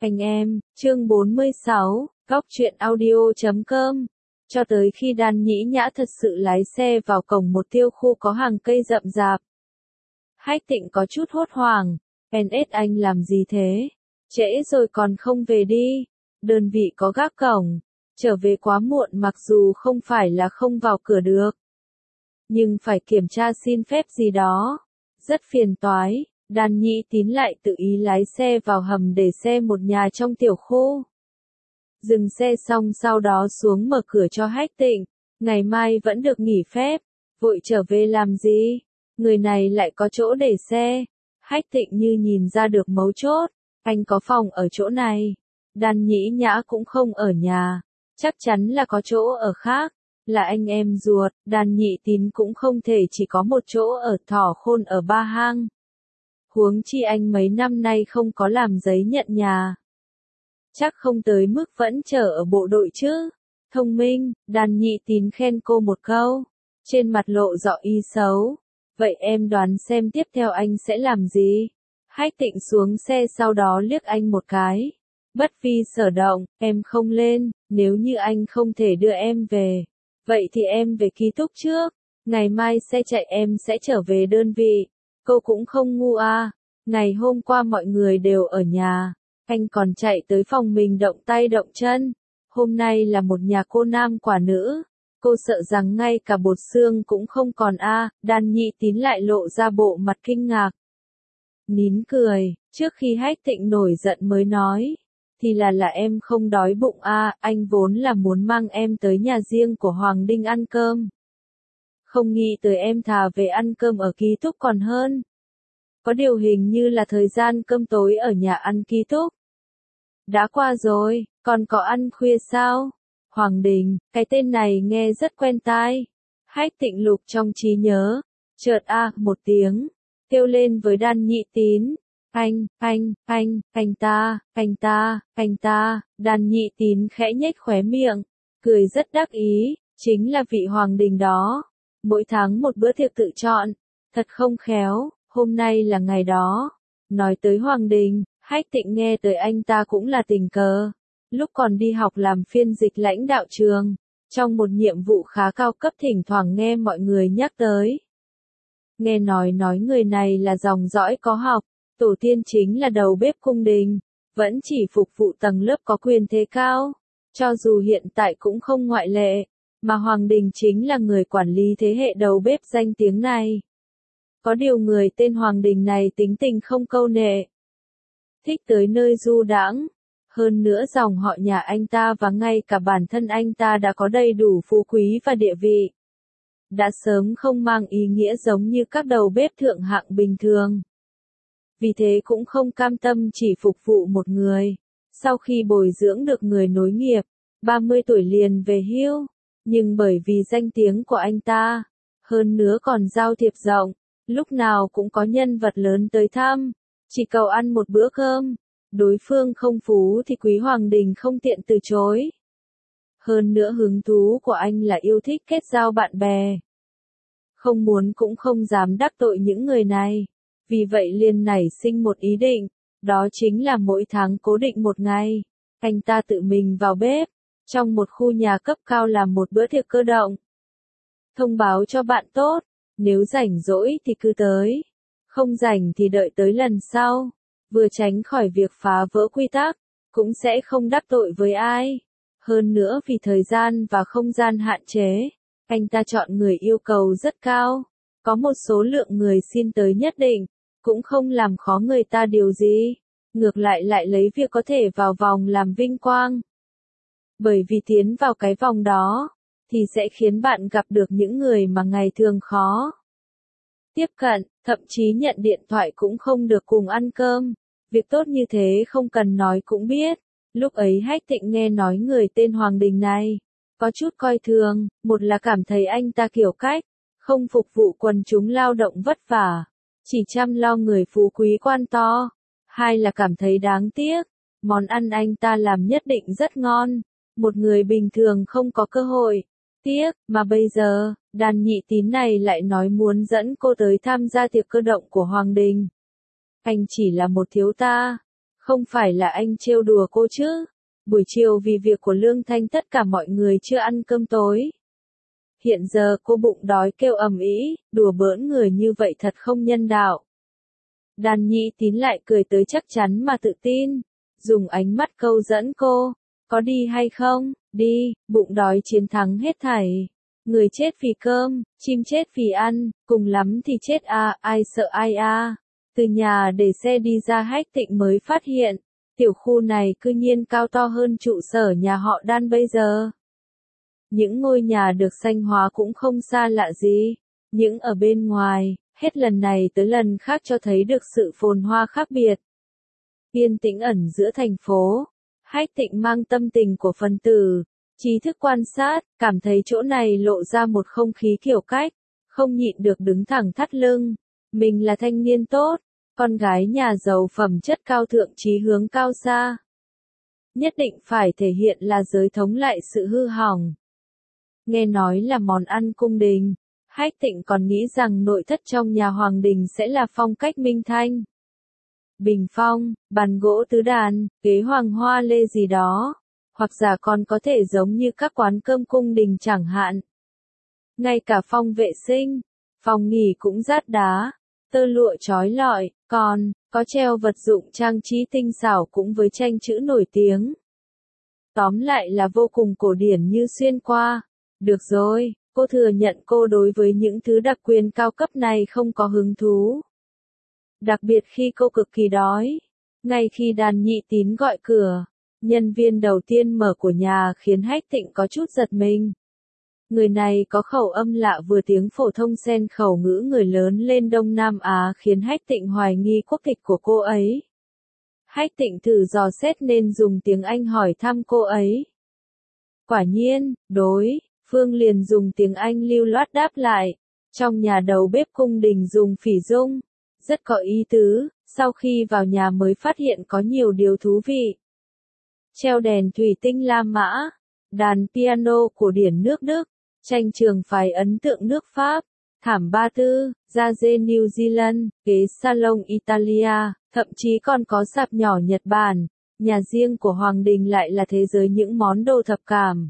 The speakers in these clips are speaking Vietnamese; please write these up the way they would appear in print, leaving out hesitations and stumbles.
Anh em, chương 46, góc truyện audio.com. Cho tới khi Đan Nhĩ Nhã thật sự lái xe vào cổng một tiêu khu có hàng cây rậm rạp. Hách Tịnh có chút hốt hoảng, NS anh làm gì thế? Trễ rồi còn không về đi. Đơn vị có gác cổng, trở về quá muộn mặc dù không phải là không vào cửa được. Nhưng phải kiểm tra xin phép gì đó. Rất phiền toái. Đan Nhĩ Tín lại tự ý lái xe vào hầm để xe một nhà trong tiểu khu. Dừng xe xong sau đó xuống mở cửa cho Hách Tịnh, ngày mai vẫn được nghỉ phép, vội trở về làm gì? Người này lại có chỗ để xe. Hách Tịnh như nhìn ra được mấu chốt, anh có phòng ở chỗ này. Đan Nhĩ Nhã cũng không ở nhà, chắc chắn là có chỗ ở khác, là anh em ruột, Đan Nhĩ Tín cũng không thể chỉ có một chỗ ở Thỏ Khôn ở Ba Hang. Huống chi anh mấy năm nay không có làm giấy nhận nhà. Chắc không tới mức vẫn chờ ở bộ đội chứ. Thông minh, Đan Nhĩ Tín khen cô một câu. Trên mặt lộ rõ ý xấu. Vậy em đoán xem tiếp theo anh sẽ làm gì? Hách Tịnh xuống xe sau đó liếc anh một cái. Bất vi sở động, em không lên, nếu như anh không thể đưa em về. Vậy thì em về ký túc trước. Ngày mai xe chạy em sẽ trở về đơn vị. Cô cũng không ngu à. Ngày hôm qua mọi người đều ở nhà. Anh còn chạy tới phòng mình động tay động chân. Hôm nay là một nhà cô nam quả nữ. Cô sợ rằng ngay cả bột xương cũng không còn a. Đan Nhĩ Tín lại lộ ra bộ mặt kinh ngạc. Nín cười, trước khi Hách Tịnh nổi giận mới nói. Thì là em không đói bụng a, anh vốn là muốn mang em tới nhà riêng của Hoàng Đinh ăn cơm. Không nghĩ tới em thà về ăn cơm ở ký túc còn hơn. Có điều hình như là thời gian cơm tối ở nhà ăn ký túc. Đã qua rồi, còn có ăn khuya sao? Hoàng Đình, cái tên này nghe rất quen tai. Hách Tịnh lục trong trí nhớ. Chợt một tiếng. Kêu lên với Đan Nhĩ Tín. Anh ta. Đan Nhĩ Tín khẽ nhếch khóe miệng. Cười rất đắc ý. Chính là vị Hoàng Đình đó. Mỗi tháng một bữa tiệc tự chọn. Thật không khéo. Hôm nay là ngày đó. Nói tới Hoàng Đình, Hách Tịnh nghe tới anh ta cũng là tình cờ. Lúc còn đi học làm phiên dịch lãnh đạo trường, trong một nhiệm vụ khá cao cấp thỉnh thoảng nghe mọi người nhắc tới. Nghe nói người này là dòng dõi có học, tổ tiên chính là đầu bếp cung đình, vẫn chỉ phục vụ tầng lớp có quyền thế cao. Cho dù hiện tại cũng không ngoại lệ, mà Hoàng Đình chính là người quản lý thế hệ đầu bếp danh tiếng này. Có điều người tên Hoàng Đình này tính tình không câu nệ. Thích tới nơi du đãng. Hơn nữa dòng họ nhà anh ta và ngay cả bản thân anh ta đã có đầy đủ phú quý và địa vị. Đã sớm không mang ý nghĩa giống như các đầu bếp thượng hạng bình thường. Vì thế cũng không cam tâm chỉ phục vụ một người. Sau khi bồi dưỡng được người nối nghiệp, 30 tuổi liền về hưu. Nhưng bởi vì danh tiếng của anh ta, hơn nữa còn giao thiệp rộng, lúc nào cũng có nhân vật lớn tới thăm, chỉ cầu ăn một bữa cơm. Đối phương không phú thì Quý Hoàng Đình không tiện từ chối. Hơn nữa hứng thú của anh là yêu thích kết giao bạn bè. Không muốn cũng không dám đắc tội những người này. Vì vậy liền nảy sinh một ý định, đó chính là mỗi tháng cố định một ngày, anh ta tự mình vào bếp, trong một khu nhà cấp cao làm một bữa tiệc cơ động. Thông báo cho bạn tốt, nếu rảnh rỗi thì cứ tới, không rảnh thì đợi tới lần sau. Vừa tránh khỏi việc phá vỡ quy tắc, cũng sẽ không đắc tội với ai. Hơn nữa vì thời gian và không gian hạn chế, anh ta chọn người yêu cầu rất cao. Có một số lượng người xin tới nhất định, cũng không làm khó người ta điều gì. Ngược lại lấy việc có thể vào vòng làm vinh quang. Bởi vì tiến vào cái vòng đó, thì sẽ khiến bạn gặp được những người mà ngày thường khó tiếp cận, thậm chí nhận điện thoại cũng không được cùng ăn cơm. Việc tốt như thế không cần nói cũng biết. Lúc ấy Hách Tịnh nghe nói người tên Hoàng Đình này, có chút coi thường, một là cảm thấy anh ta kiểu cách, không phục vụ quần chúng lao động vất vả, chỉ chăm lo người phú quý quan to. Hai là cảm thấy đáng tiếc, món ăn anh ta làm nhất định rất ngon, một người bình thường không có cơ hội. Tiếc, mà bây giờ, Đan Nhĩ Tín này lại nói muốn dẫn cô tới tham gia tiệc cơ động của Hoàng Đình. Anh chỉ là một thiếu ta, Không phải là anh trêu đùa cô chứ? Buổi chiều vì việc của Lương Thanh tất cả mọi người chưa ăn cơm tối. Hiện giờ cô bụng đói kêu ầm ĩ, đùa bỡn người như vậy thật không nhân đạo. Đàn Nhị Tín lại cười tới chắc chắn mà tự tin, dùng ánh mắt câu dẫn cô, có đi hay không? Đi, bụng đói chiến thắng hết thảy. Người chết vì cơm, chim chết vì ăn, cùng lắm thì chết à, ai sợ ai à. Từ nhà để xe đi ra Hách Tịnh mới phát hiện, tiểu khu này cư nhiên cao to hơn trụ sở nhà họ Đan bây giờ. Những ngôi nhà được xanh hóa cũng không xa lạ gì, những ở bên ngoài, hết lần này tới lần khác cho thấy được sự phồn hoa khác biệt. Yên tĩnh ẩn giữa thành phố, Hách Tịnh mang tâm tình của phần tử, trí thức quan sát, cảm thấy chỗ này lộ ra một không khí kiểu cách, không nhịn được đứng thẳng thắt lưng. Mình là thanh niên tốt, con gái nhà giàu phẩm chất cao thượng chí hướng cao xa. Nhất định phải thể hiện là giới thống lại sự hư hỏng. Nghe nói là món ăn cung đình, Hách Tịnh còn nghĩ rằng nội thất trong nhà hoàng đình sẽ là phong cách Minh Thanh. Bình phong, bàn gỗ tứ đàn, ghế hoàng hoa lê gì đó, hoặc giả còn có thể giống như các quán cơm cung đình chẳng hạn. Ngay cả phòng vệ sinh, phòng nghỉ cũng rát đá, tơ lụa trói lọi, còn có treo vật dụng trang trí tinh xảo cũng với tranh chữ nổi tiếng. Tóm lại là vô cùng cổ điển như xuyên qua. Được rồi, cô thừa nhận cô đối với những thứ đặc quyền cao cấp này không có hứng thú. Đặc biệt khi cô cực kỳ đói. Ngay khi Đàn Nhị Tín gọi cửa, nhân viên đầu tiên mở của nhà khiến Hách Tịnh có chút giật mình. Người này có khẩu âm lạ vừa tiếng phổ thông xen khẩu ngữ người lớn lên Đông Nam Á khiến Hách Tịnh hoài nghi quốc tịch của cô ấy. Hách Tịnh thử dò xét nên dùng tiếng Anh hỏi thăm cô ấy. Quả nhiên, đối phương liền dùng tiếng Anh lưu loát đáp lại. Trong nhà đầu bếp cung đình dùng phỉ dung. Rất có ý tứ, sau khi vào nhà mới phát hiện có nhiều điều thú vị. Treo đèn thủy tinh La Mã, đàn piano cổ điển nước Đức, tranh trường phái ấn tượng nước Pháp, thảm ba tư, da dê New Zealand, ghế salon Italia, thậm chí còn có sạp nhỏ Nhật Bản. Nhà riêng của Hoàng đình lại là thế giới những món đồ thập cảm.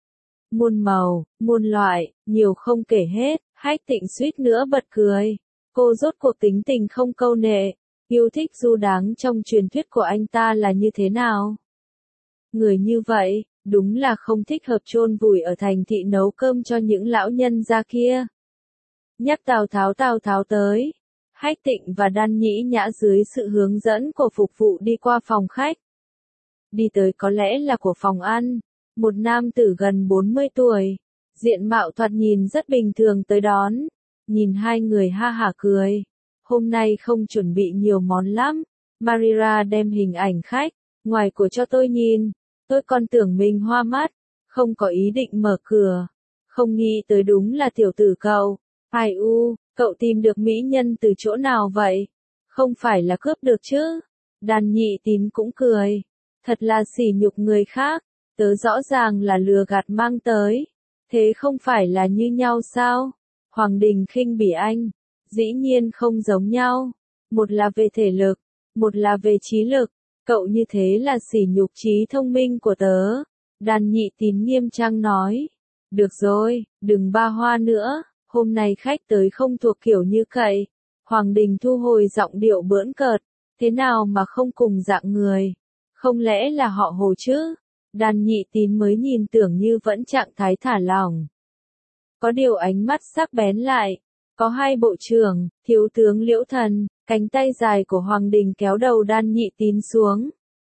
Muôn màu, muôn loại, nhiều không kể hết, Hách Tịnh suýt nữa bật cười. Cô rốt cuộc tính tình không câu nệ, yêu thích du đáng trong truyền thuyết của anh ta là như thế nào? Người như vậy, đúng là không thích hợp chôn vùi ở thành thị nấu cơm cho những lão nhân gia kia. Nhắc Tào Tháo tới. Hách Tịnh và Đan Nhĩ Nhã dưới sự hướng dẫn của phục vụ đi qua phòng khách. Đi tới có lẽ là của phòng ăn. Một nam tử gần 40 tuổi, diện mạo thoạt nhìn rất bình thường tới đón. Nhìn hai người ha hả cười. Hôm nay không chuẩn bị nhiều món lắm. Marira đem hình ảnh khách, ngoài của cho tôi nhìn. Tôi còn tưởng mình hoa mắt, không có ý định mở cửa. Không nghĩ tới đúng là tiểu tử cậu. Ai u, cậu tìm được mỹ nhân từ chỗ nào vậy? Không phải là cướp được chứ? Đàn Nhị Tín cũng cười. Thật là sỉ nhục người khác. Tớ rõ ràng là lừa gạt mang tới. Thế không phải là như nhau sao? Hoàng đình khinh bỉ anh. Dĩ nhiên không giống nhau. Một là về thể lực, một là về trí lực. Cậu như thế là sỉ nhục trí thông minh của tớ. Đàn Nhị Tín nghiêm trang nói. Được rồi, đừng ba hoa nữa. Hôm nay khách tới không thuộc kiểu như cậy. Hoàng đình thu hồi giọng điệu bỡn cợt. Thế nào mà không cùng dạng người? Không lẽ là họ Hồ chứ? Đàn Nhị Tín mới nhìn tưởng như vẫn trạng thái thả lỏng. Có điều ánh mắt sắc bén lại. Có hai bộ trưởng, thiếu tướng Liễu Thần, cánh tay dài của Hoàng đình kéo đầu Đan Nhị Tín xuống.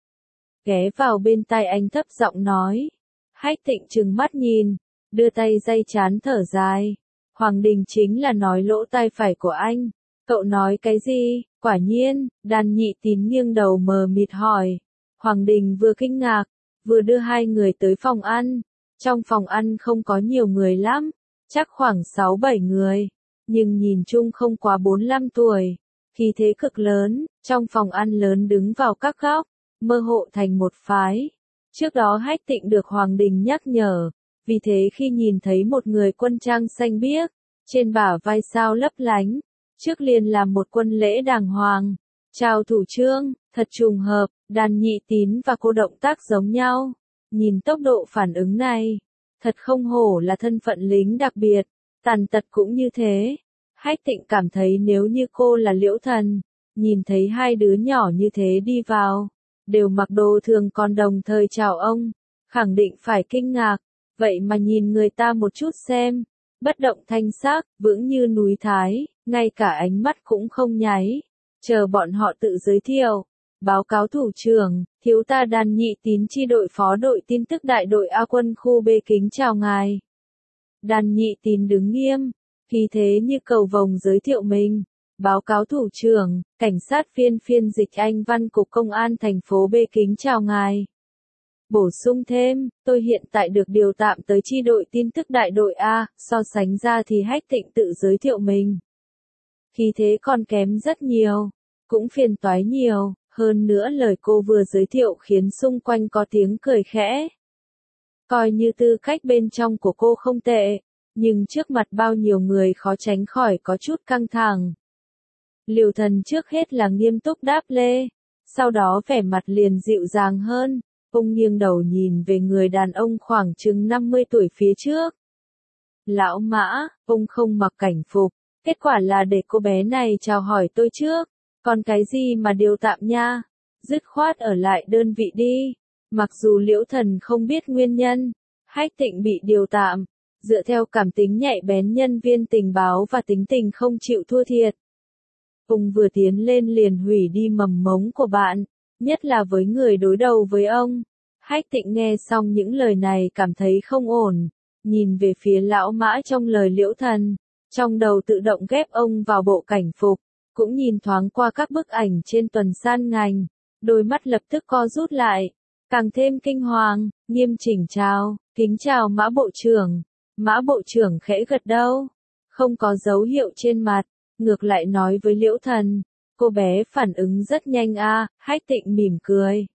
Ghé vào bên tai anh thấp giọng nói. Hách Tịnh trừng mắt nhìn, đưa tay day chán thở dài. Hoàng đình chính là nói lỗ tai phải của anh. Cậu nói cái gì? Quả nhiên, Đan Nhị Tín nghiêng đầu mờ mịt hỏi. Hoàng đình vừa kinh ngạc, vừa đưa hai người tới phòng ăn. Trong phòng ăn không có nhiều người lắm, chắc khoảng 6-7 người. Nhưng nhìn chung không quá 45 tuổi. Khí thế cực lớn, trong phòng ăn lớn đứng vào các góc, mơ hộ thành một phái. Trước đó Hách Tịnh được Hoàng đình nhắc nhở, vì thế khi nhìn thấy một người quân trang xanh biếc, trên bả vai sao lấp lánh, trước liền làm một quân lễ đàng hoàng. Chào thủ trưởng, thật trùng hợp, Đàn Nhị Tín và cô động tác giống nhau. Nhìn tốc độ phản ứng này, thật không hổ là thân phận lính đặc biệt, tàn tật cũng như thế. Hách Tịnh cảm thấy nếu như cô là Liễu Thần, nhìn thấy hai đứa nhỏ như thế đi vào, đều mặc đồ thường còn đồng thời chào ông, khẳng định phải kinh ngạc, vậy mà nhìn người ta một chút xem, bất động thanh sắc, vững như núi Thái, ngay cả ánh mắt cũng không nháy, chờ bọn họ tự giới thiệu. Báo cáo thủ trưởng, thiếu ta Đàn Nhị Tín chi đội phó đội tin tức đại đội A quân khu B kính chào ngài. Đàn Nhị Tín đứng nghiêm, khí thế như cầu vồng giới thiệu mình. Báo cáo thủ trưởng, cảnh sát viên phiên dịch Anh Văn cục công an thành phố B kính chào ngài. Bổ sung thêm, tôi hiện tại được điều tạm tới chi đội tin tức đại đội A, so sánh ra thì Hách Tịnh tự giới thiệu mình. Khí thế còn kém rất nhiều, cũng phiền toái nhiều. Hơn nữa lời cô vừa giới thiệu khiến xung quanh có tiếng cười khẽ. Coi như tư cách bên trong của cô không tệ, nhưng trước mặt bao nhiêu người khó tránh khỏi có chút căng thẳng. Liều Thần trước hết là nghiêm túc đáp lê, sau đó vẻ mặt liền dịu dàng hơn, ông nghiêng đầu nhìn về người đàn ông khoảng chừng 50 tuổi phía trước. Lão Mã, ông không mặc cảnh phục, kết quả là để cô bé này chào hỏi tôi trước. Còn cái gì mà điều tạm nha, dứt khoát ở lại đơn vị đi. Mặc dù Liễu Thần không biết nguyên nhân, Hách Tịnh bị điều tạm, dựa theo cảm tính nhạy bén nhân viên tình báo và tính tình không chịu thua thiệt. Ông vừa tiến lên liền hủy đi mầm mống của bạn, nhất là với người đối đầu với ông. Hách Tịnh nghe xong những lời này cảm thấy không ổn, nhìn về phía lão Mã trong lời Liễu Thần, trong đầu tự động ghép ông vào bộ cảnh phục. Cũng nhìn thoáng qua các bức ảnh trên tuần san ngành, đôi mắt lập tức co rút lại, càng thêm kinh hoàng, nghiêm chỉnh chào, kính chào Mã Bộ trưởng. Mã Bộ trưởng khẽ gật đầu, không có dấu hiệu trên mặt, ngược lại nói với Liễu Thần, cô bé phản ứng rất nhanh a. Hách Tịnh mỉm cười.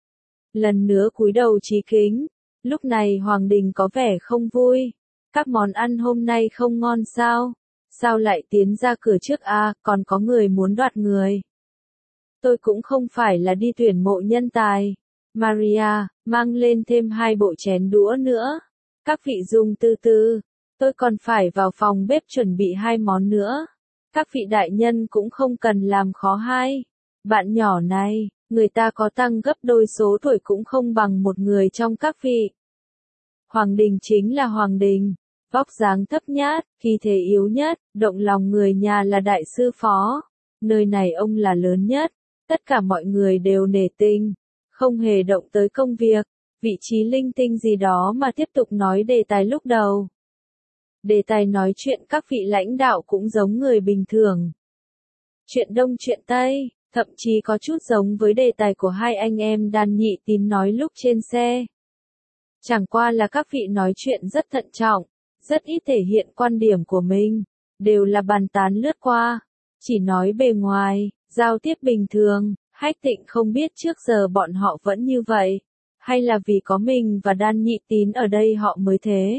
Lần nữa cúi đầu trí kính, lúc này Hoàng Đình có vẻ không vui, các món ăn hôm nay không ngon sao? Sao lại tiến ra cửa trước a, còn có người muốn đoạt người. Tôi cũng không phải là đi tuyển mộ nhân tài. Maria, mang lên thêm 2 bộ chén đũa nữa. Các vị dùng từ từ, tôi còn phải vào phòng bếp chuẩn bị 2 món nữa. Các vị đại nhân cũng không cần làm khó hai. Bạn nhỏ này, người ta có tăng gấp đôi số tuổi cũng không bằng một người trong các vị. Hoàng Đình chính là Hoàng Đình. Vóc dáng thấp nhát, khí thế yếu nhất, động lòng người nhà là đại sư phó. Nơi này ông là lớn nhất, tất cả mọi người đều nể tình, không hề động tới công việc, vị trí linh tinh gì đó mà tiếp tục nói đề tài lúc đầu. Đề tài nói chuyện các vị lãnh đạo cũng giống người bình thường. Chuyện Đông chuyện Tây, thậm chí có chút giống với đề tài của hai anh em Đàn Nhị Tín nói lúc trên xe. Chẳng qua là các vị nói chuyện rất thận trọng. Rất ít thể hiện quan điểm của mình, đều là bàn tán lướt qua, chỉ nói bề ngoài, giao tiếp bình thường. Hách Tịnh không biết trước giờ bọn họ vẫn như vậy, hay là vì có mình và Đàn Nhị Tín ở đây họ mới thế.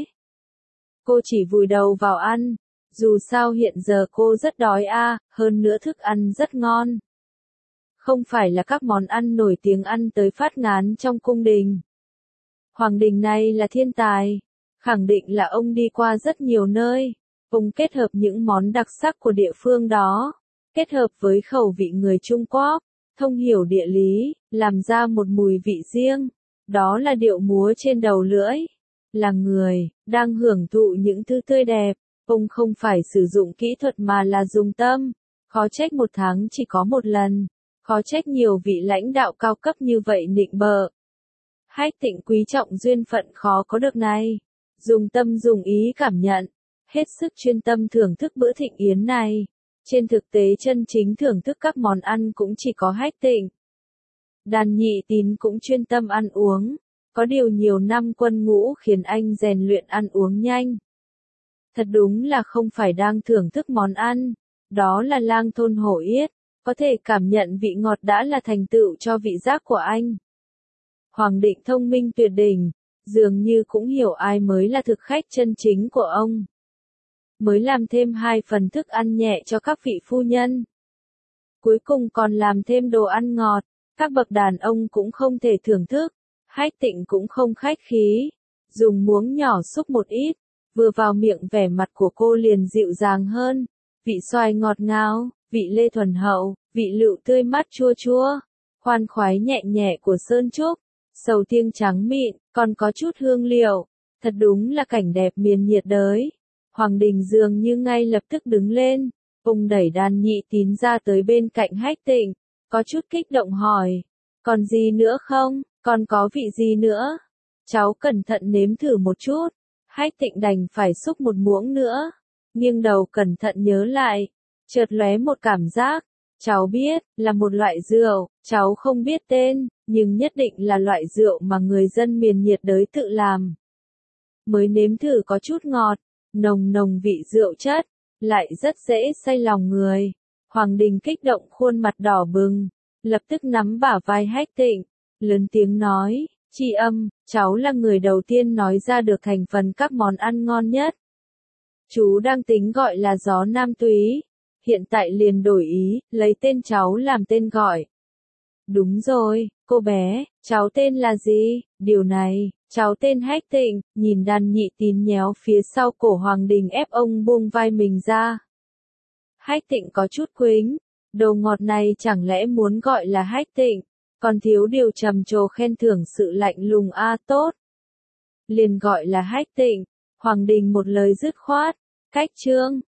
Cô chỉ vùi đầu vào ăn, dù sao hiện giờ cô rất đói hơn nữa thức ăn rất ngon. Không phải là các món ăn nổi tiếng ăn tới phát ngán trong cung đình. Hoàng Đình này là thiên tài. Khẳng định là ông đi qua rất nhiều nơi, ông kết hợp những món đặc sắc của địa phương đó, kết hợp với khẩu vị người Trung Quốc, thông hiểu địa lý, làm ra một mùi vị riêng, đó là điệu múa trên đầu lưỡi, là người, đang hưởng thụ những thứ tươi đẹp, ông không phải sử dụng kỹ thuật mà là dùng tâm, khó trách 1 tháng chỉ có 1 lần, khó trách nhiều vị lãnh đạo cao cấp như vậy nịnh bợ. Hách Tịnh quý trọng duyên phận khó có được này. Dùng tâm dùng ý cảm nhận, hết sức chuyên tâm thưởng thức bữa thịnh yến này. Trên thực tế chân chính thưởng thức các món ăn cũng chỉ có Hách Tịnh. Đàn Nhị Tín cũng chuyên tâm ăn uống, có điều nhiều năm quân ngũ khiến anh rèn luyện ăn uống nhanh. Thật đúng là không phải đang thưởng thức món ăn, đó là lang thôn hổ yết, có thể cảm nhận vị ngọt đã là thành tựu cho vị giác của anh. Hoàng Định thông minh tuyệt đỉnh. Dường như cũng hiểu ai mới là thực khách chân chính của ông. Mới làm thêm 2 phần thức ăn nhẹ cho các vị phu nhân. Cuối cùng còn làm thêm đồ ăn ngọt, Các bậc đàn ông cũng không thể thưởng thức. Hách Tịnh cũng không khách khí. Dùng muỗng nhỏ xúc một ít. Vừa vào miệng vẻ mặt của cô liền dịu dàng hơn. Vị xoài ngọt ngào, vị lê thuần hậu, vị lựu tươi mát chua chua. Khoan khoái nhẹ nhẹ của sơn trúc. Sầu riêng trắng mịn, còn có chút hương liệu. Thật đúng là cảnh đẹp miền nhiệt đới. Hoàng Đình dường như ngay lập tức đứng lên. Ông đẩy Đan Nhị Tín ra tới bên cạnh Hách Tịnh. Có chút kích động hỏi. Còn gì nữa không? Còn có vị gì nữa? Cháu cẩn thận nếm thử một chút. Hách Tịnh đành phải xúc một muỗng nữa. Nghiêng đầu cẩn thận nhớ lại. Chợt lóe một cảm giác. Cháu biết, là một loại rượu, cháu không biết tên, nhưng nhất định là loại rượu mà người dân miền nhiệt đới tự làm. Mới nếm thử có chút ngọt, nồng nồng vị rượu chất, lại rất dễ say lòng người. Hoàng Đình kích động khuôn mặt đỏ bừng, lập tức nắm bả vai Hách Tịnh, lớn tiếng nói, Tri Âm, cháu là người đầu tiên nói ra được thành phần các món ăn ngon nhất. Chú đang tính gọi là gió Nam Túy, hiện tại liền đổi ý, lấy tên cháu làm tên gọi. Đúng rồi, cô bé, cháu tên là gì? Điều này, cháu tên Hách Tịnh. Nhìn Đan Nhị Tín nhéo phía sau cổ Hoàng Đình ép ông buông vai mình ra. Hách Tịnh có chút quính, đồ ngọt này chẳng lẽ muốn gọi là Hách Tịnh, còn thiếu điều trầm trồ khen thưởng sự lạnh lùng tốt. Liền gọi là Hách Tịnh. Hoàng Đình một lời dứt khoát, cách chương.